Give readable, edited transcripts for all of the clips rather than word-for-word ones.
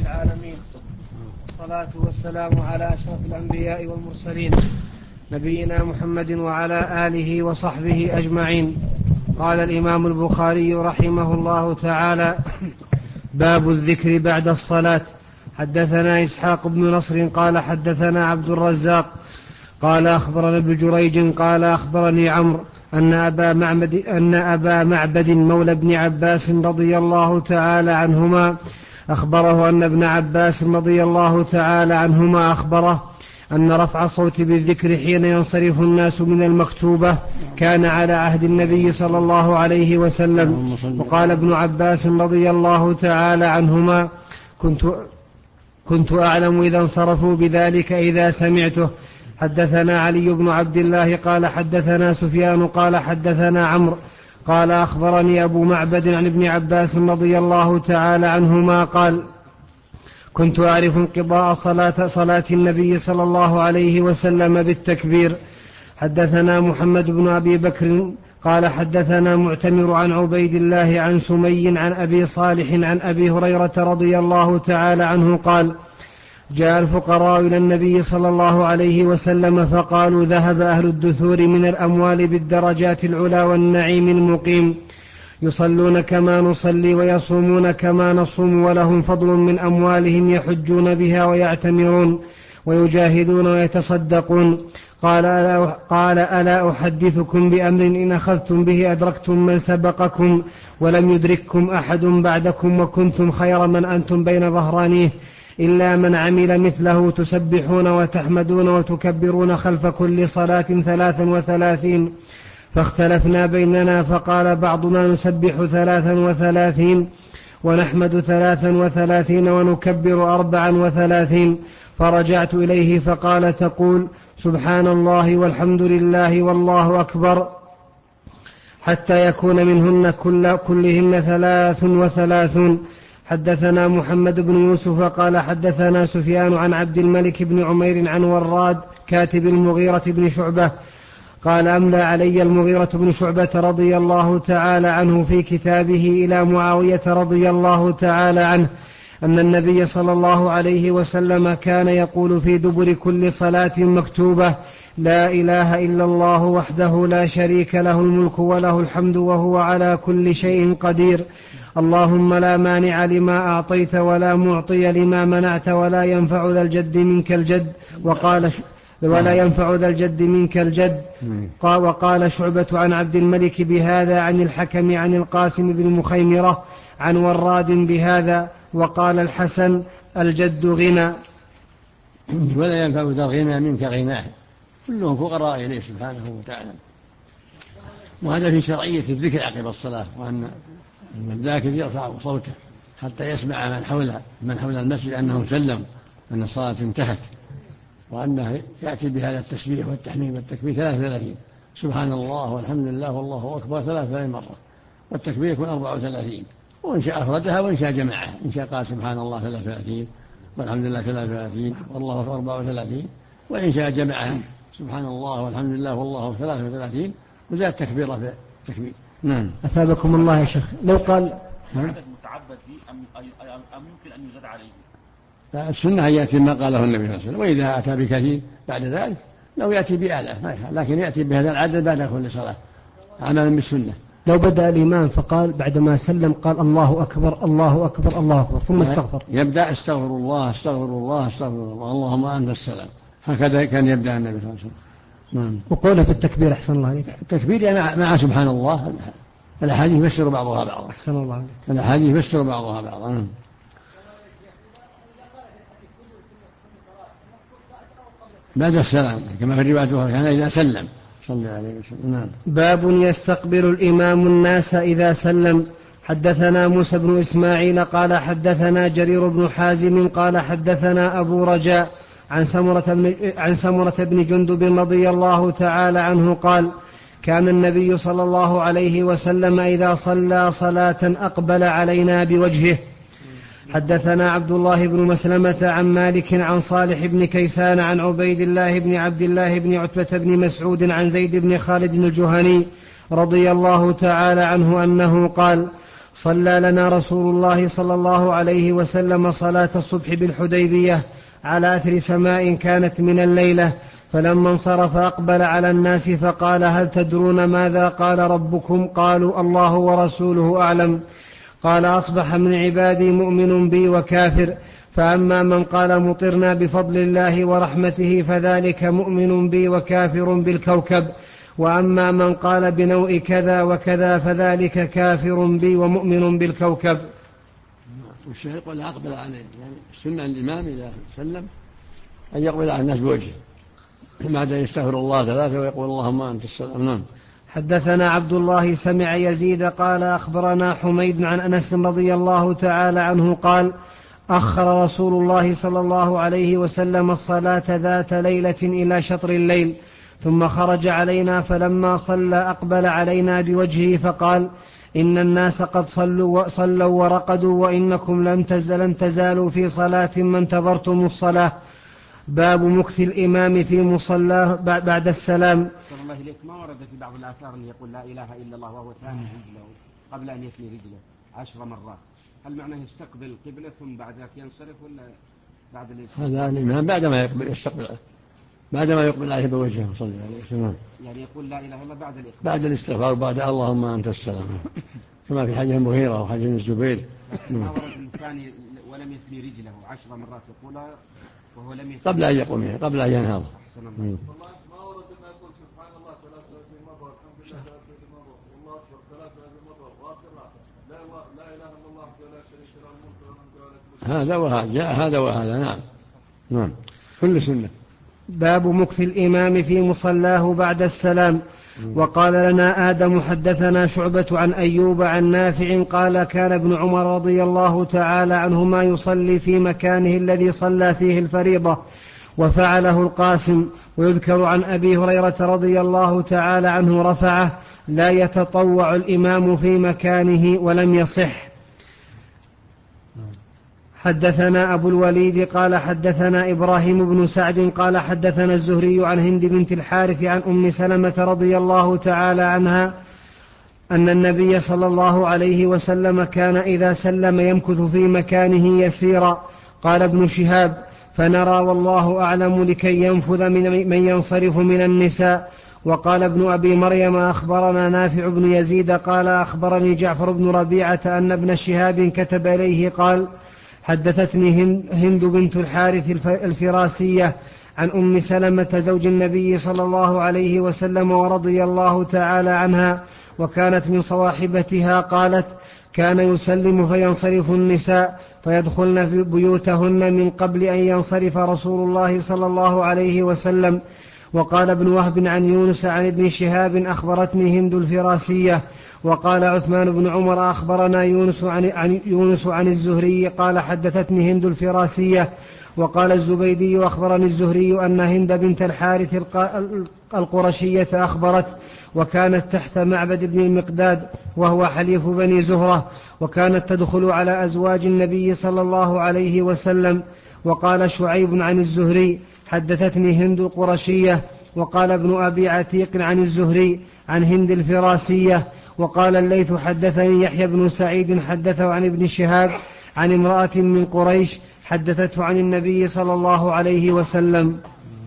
العالمين، والصلاة والسلام على أشرف الأنبياء والمرسلين، نبينا محمد وعلى آله وصحبه أجمعين. قال الإمام البخاري رحمه الله تعالى: باب الذكر بعد الصلاة. حدثنا إسحاق بن نصر قال حدثنا عبد الرزاق قال أخبرنا ابن جريج قال أخبرني عمرو أن أبا معبد مولى بن عباس رضي الله تعالى عنهما أخبره أن ابن عباس رضي الله تعالى عنهما أخبره أن رفع الصوت بالذكر حين ينصرف الناس من المكتوبة كان على عهد النبي صلى الله عليه وسلم. وقال ابن عباس رضي الله تعالى عنهما: كنت أعلم إذا انصرفوا بذلك إذا سمعته. حدثنا علي بن عبد الله قال حدثنا سفيان قال حدثنا عمرو قال أخبرني أبو معبد عن ابن عباس رضي الله تعالى عنهما قال: كنت أعرف انقضاء صلاة النبي صلى الله عليه وسلم بالتكبير. حدثنا محمد بن أبي بكر قال حدثنا معتمر عن عبيد الله عن سمي عن أبي صالح عن أبي هريرة رضي الله تعالى عنه قال: جاء الفقراء إلى النبي صلى الله عليه وسلم فقالوا: ذهب أهل الدثور من الأموال بالدرجات العلا والنعيم المقيم، يصلون كما نصلي ويصومون كما نصوم، ولهم فضل من أموالهم يحجون بها ويعتمرون ويجاهدون ويتصدقون. قال: ألا أحدثكم بأمر إن أخذتم به أدركتم من سبقكم ولم يدرككم أحد بعدكم وكنتم خير من أنتم بين ظهرانيه، إلا من عمل مثله، تسبحون وتحمدون وتكبرون خلف كل صلاة 33. فاختلفنا بيننا، فقال بعضنا: نسبح 33 ونحمد 33 ونكبر 34. فرجعت إليه فقال: تقول سبحان الله والحمد لله والله أكبر حتى يكون منهن كلهن 33. حدثنا محمد بن يوسف قال حدثنا سفيان عن عبد الملك بن عمير عن وراد كاتب المغيرة بن شعبة قال: أملى علي المغيرة بن شعبة رضي الله تعالى عنه في كتابه إلى معاوية رضي الله تعالى عنه أن النبي صلى الله عليه وسلم كان يقول في دبر كل صلاة مكتوبة: لا إله إلا الله وحده لا شريك له الملك وله الحمد وهو على كل شيء قدير، اللهم لا مانع لما أعطيت ولا معطي لما منعت ولا ينفع ذا الجد منك الجد. وقال شعبة عن عبد الملك بهذا عن الحكم عن القاسم بن مخيمرة عن وراد بهذا. وقال الحسن: الجد غنى ولا ينفع ذا الغنى منك غناه، كلهم فقراء إليه سبحانه وتعالى. وهذا في شرعية الذكر عقب الصلاة، وأن الذاكر يرفع صوته حتى يسمع من حول المسجد أنه سلم أن الصلاة انتهت، وأنه يأتي بهذا التسبيح والتحميد والتكبير 33، سبحان الله والحمد لله والله أكبر 33 مرة، والتكبير يكون 34، وإن شاء أفردها وإن شاء جمعها، إن شاء قال سبحان الله 33 والحمد لله 33 والله أكبر 34، وإن شاء جمعها سبحان الله والحمد لله والله 33 وزاد تكبيرة في التكبير. نعم. أثابكم الله يا شيخ. لو قال عدد متعبد به أم يمكن أن يزاد عليه؟ السنة أن يأتي ما قاله النبي صلى الله عليه وسلم، وإذا أتى بكثير بعد ذلك لو يأتي بآلاف، لكن يأتي بهذا العدد بعد كل صلاة عملا بالسنة. لو بدأ الإمام فقال بعدما سلم قال: الله أكبر الله أكبر الله أكبر، ثم استغفر، يبدأ استغفر الله استغفر الله استغفر الله اللهم أنت السلام، هكذا كان يبدأ النبي صلى الله عليه وسلم. وقوله في التكبير أحسن الله عليك، التكبير مع سبحان الله، الأحاديث يفسر بعضها بعضا. أحسن الله عليك. الأحاديث يفسر بعضها بعضا. بعد السلام كما في الرواية كان إذا سلم صلى عليه وسلم. نعم. باب يستقبل الإمام الناس إذا سلم. حدثنا موسى بن إسماعيل قال حدثنا جرير بن حازم قال حدثنا أبو رجاء عن سمرة بن جندب رضي الله تعالى عنه قال: كان النبي صلى الله عليه وسلم إذا صلى صلاة أقبل علينا بوجهه. حدثنا عبد الله بن مسلمة عن مالك عن صالح بن كيسان عن عبيد الله بن عبد الله بن عتبة بن مسعود عن زيد بن خالد الجهني رضي الله تعالى عنه أنه قال: صلى لنا رسول الله صلى الله عليه وسلم صلاة الصبح بالحديبية على أثر سماء كانت من الليلة، فلما انصرف أقبل على الناس فقال: هل تدرون ماذا قال ربكم؟ قالوا: الله ورسوله أعلم. قال: أصبح من عبادي مؤمن بي وكافر، فأما من قال مطرنا بفضل الله ورحمته فذلك مؤمن بي وكافر بالكوكب، وأما من قال بنوء كذا وكذا فذلك كافر بي ومؤمن بالكوكب. والشيخ يقول أقبل عليه، يعني السنة الإمام إذا سلم أن يقبل على الناس بوجهه بعد أن يستغفر الله ثلاثة ويقول اللهم أنت السلام. نعم. حدثنا عبد الله سمع يزيد قال أخبرنا حميد عن أنس رضي الله تعالى عنه قال: أخر رسول الله صلى الله عليه وسلم الصلاة ذات ليلة إلى شطر الليل، ثم خرج علينا فلما صلى أقبل علينا بوجهه فقال: إن الناس قد صلوا ورقدوا، وإنكم لن تزالوا في صلاة ما انتظرتم الصلاة. باب مكث الإمام في مصلاه بعد السلام. صلى الله إليك، ما ورد في بعض الآثار أن يقول لا إله إلا الله وهو ثاني رجله قبل أن يثني رجله 10 مرات؟ هل معناه يستقبل القبلة ثم بعد ذلك ينصرف، ولا بعد الاستقبال؟ هذا الإمام بعدما يستقبل، بعدما يقبل عليه بوجهه صلى الله عليه وسلم، يعني يقول لا إله إلا الله بعد الإقبال، بعد الاستغفار، بعد اللهم أنت السلام، كما في حديث المغيرة وحديث الزبير. ما ورد الثاني ولم يثني رجله 10 مرات يقولها وهو لم يثني قبل أن يقوم، قبل أن ينهض. أحسن الله. ما ورد ما يقول سبحان الله 33 مرة والحمد لله 33 مرة والله أكبر 33 مرة وآخرها لا إله إلا الله ولا شريك له الملك والحمد لله. هذا وهذا جاء، هذا وهذا. نعم نعم، كل سنة. باب مكث الإمام في مصلاه بعد السلام. وقال لنا آدم حدثنا شعبة عن أيوب عن نافع قال: كان ابن عمر رضي الله تعالى عنهما يصلي في مكانه الذي صلى فيه الفريضة، وفعله القاسم. ويذكر عن أبي هريرة رضي الله تعالى عنه رفعه: لا يتطوع الإمام في مكانه، ولم يصح. حدثنا أبو الوليد قال حدثنا إبراهيم بن سعد قال حدثنا الزهري عن هند بنت الحارث عن أم سلمة رضي الله تعالى عنها أن النبي صلى الله عليه وسلم كان إذا سلم يمكث في مكانه يسيرا. قال ابن شهاب: فنرى والله أعلم لكي ينفذ من ينصرف من النساء. وقال ابن أبي مريم: أخبرنا نافع بن يزيد قال أخبرني جعفر بن ربيعة أن ابن شهاب كتب إليه قال: حدثتني هند بنت الحارث الفراسية عن أم سلمة زوج النبي صلى الله عليه وسلم ورضي الله تعالى عنها، وكانت من صواحبتها، قالت: كان يسلم فينصرف النساء فيدخلن في بيوتهن من قبل أن ينصرف رسول الله صلى الله عليه وسلم. وقال ابن وهب عن يونس عن ابن شهاب: أخبرتني هند الفراسية. وقال عثمان بن عمر: أخبرنا يونس عن الزهري قال حدثتني هند الفراسية. وقال الزبيدي: أخبرني الزهري أن هند بنت الحارث القرشية أخبرت، وكانت تحت معبد بن المقداد وهو حليف بني زهرة، وكانت تدخل على أزواج النبي صلى الله عليه وسلم. وقال شعيب عن الزهري: حدثتني هند القرشية. وقال ابن أبي عتيق عن الزهري عن هند الفراسية. وقال الليث: حدثني يحيى بن سعيد حدثه عن ابن شهاب عن امرأة من قريش حدثته عن النبي صلى الله عليه وسلم.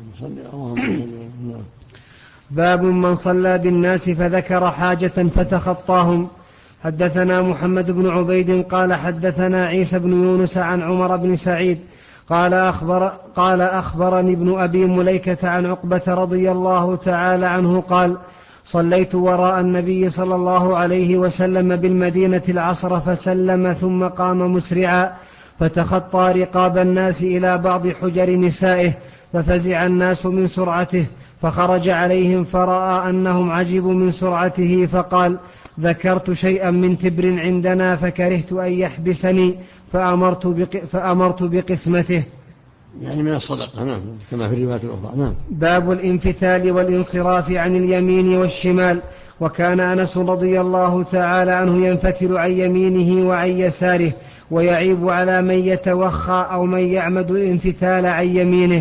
باب من صلى بالناس فذكر حاجة فتخطاهم. حدثنا محمد بن عبيد قال حدثنا عيسى بن يونس عن عمر بن سعيد قال أخبرني ابن أبي مليكة عن عقبة رضي الله تعالى عنه قال: صليت وراء النبي صلى الله عليه وسلم بالمدينة العصر فسلم ثم قام مسرعا فتخطى رقاب الناس إلى بعض حجر نسائه، ففزع الناس من سرعته، فخرج عليهم فرأى أنهم عجبوا من سرعته فقال: ذكرت شيئا من تبر عندنا فكرهت أن يحبسني فأمرت بقسمته. يعني من الصدقة. نعم، كما في الروايات الأخرى. نعم. باب الانفتال والانصراف عن اليمين والشمال. وكان أنس رضي الله تعالى عنه ينفتل عن يمينه وعن يساره، ويعيب على من يتوخى أو من يعمد الانفتال عن يمينه.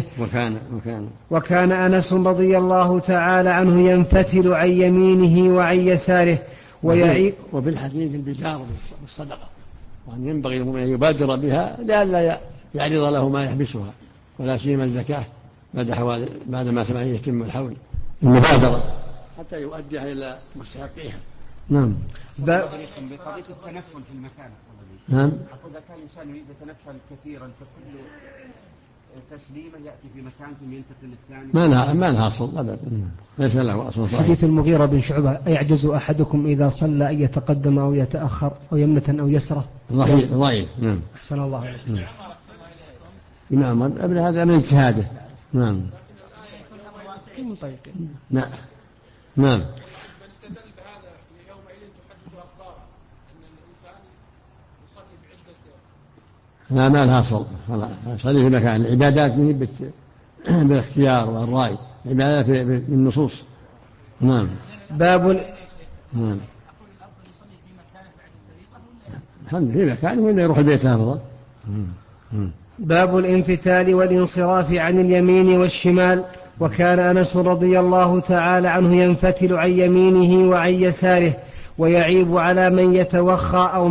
وكان أنس رضي الله تعالى عنه ينفتل عن يمينه وعن يساره، وفي الحديث البدار بالصدقة، وأن ينبغي للمؤمن أن يبادر بها لئلا يعرض له ما يحبسها، ولا سيما الزكاة بعد ما يتم الحول، المبادرة حتى يؤديها إلى مستحقيها. نعم. بقضية التنفل في المكان. نعم. إذا كان الإنسان يريد يتنفل كثيرا فكل تسليمة يأتي في مكان ثم ينتقل للثاني. ما لها أصل أبدا، ليس له أصل صحيح. حديث المغيرة بن شعبة: أيعجز أحدكم إذا صلى أن يتقدم أو يتأخر أو يمنة أو يسرة؟ ضعيف. نعم. أحسن الله عليكم. نعم. ابن هذا من اجتهاده. نعم. نعم. نعم. بنستدل بهذا يومئذ تحدث أخباره أن الإنسان يصلي بعدة. لا، ما لها أصل. صلي في مكان. العبادات بالاختيار والرأي، العبادات بالنصوص. نعم. نعم. الحمد لله، في مكانه ولا يروح البيت أفضل. باب الانفتال والانصراف عن اليمين والشمال. وكان أنس رضي الله تعالى عنه ينفتل عن يمينه وعن يساره، ويعيب على من يتوخى أو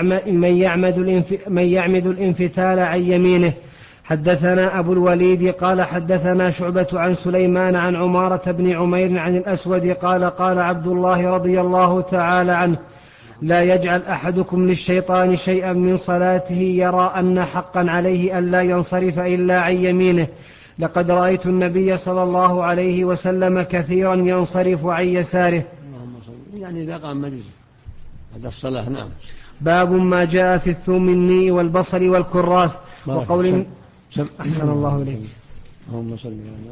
من يعمد الانفتال عن يمينه. حدثنا أبو الوليد قال حدثنا شعبة عن سليمان عن عمارة بن عمير عن الأسود قال قال عبد الله رضي الله تعالى عنه: لا يجعل أحدكم للشيطان شيئا من صلاته يرى أن حقا عليه ألا ينصرف إلا عن يمينه. لقد رأيت النبي صلى الله عليه وسلم كثيرا ينصرف عن يساره. يعني إذا قام مجلس هذا الصلاة. نعم. باب ما جاء في الثومني والبصل والكراث وقول أحسن الله إليك. اللهم صل على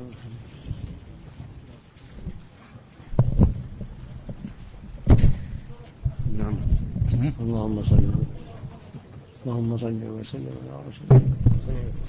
محمد. نعم. اللهم صل وسلم على رسول الله.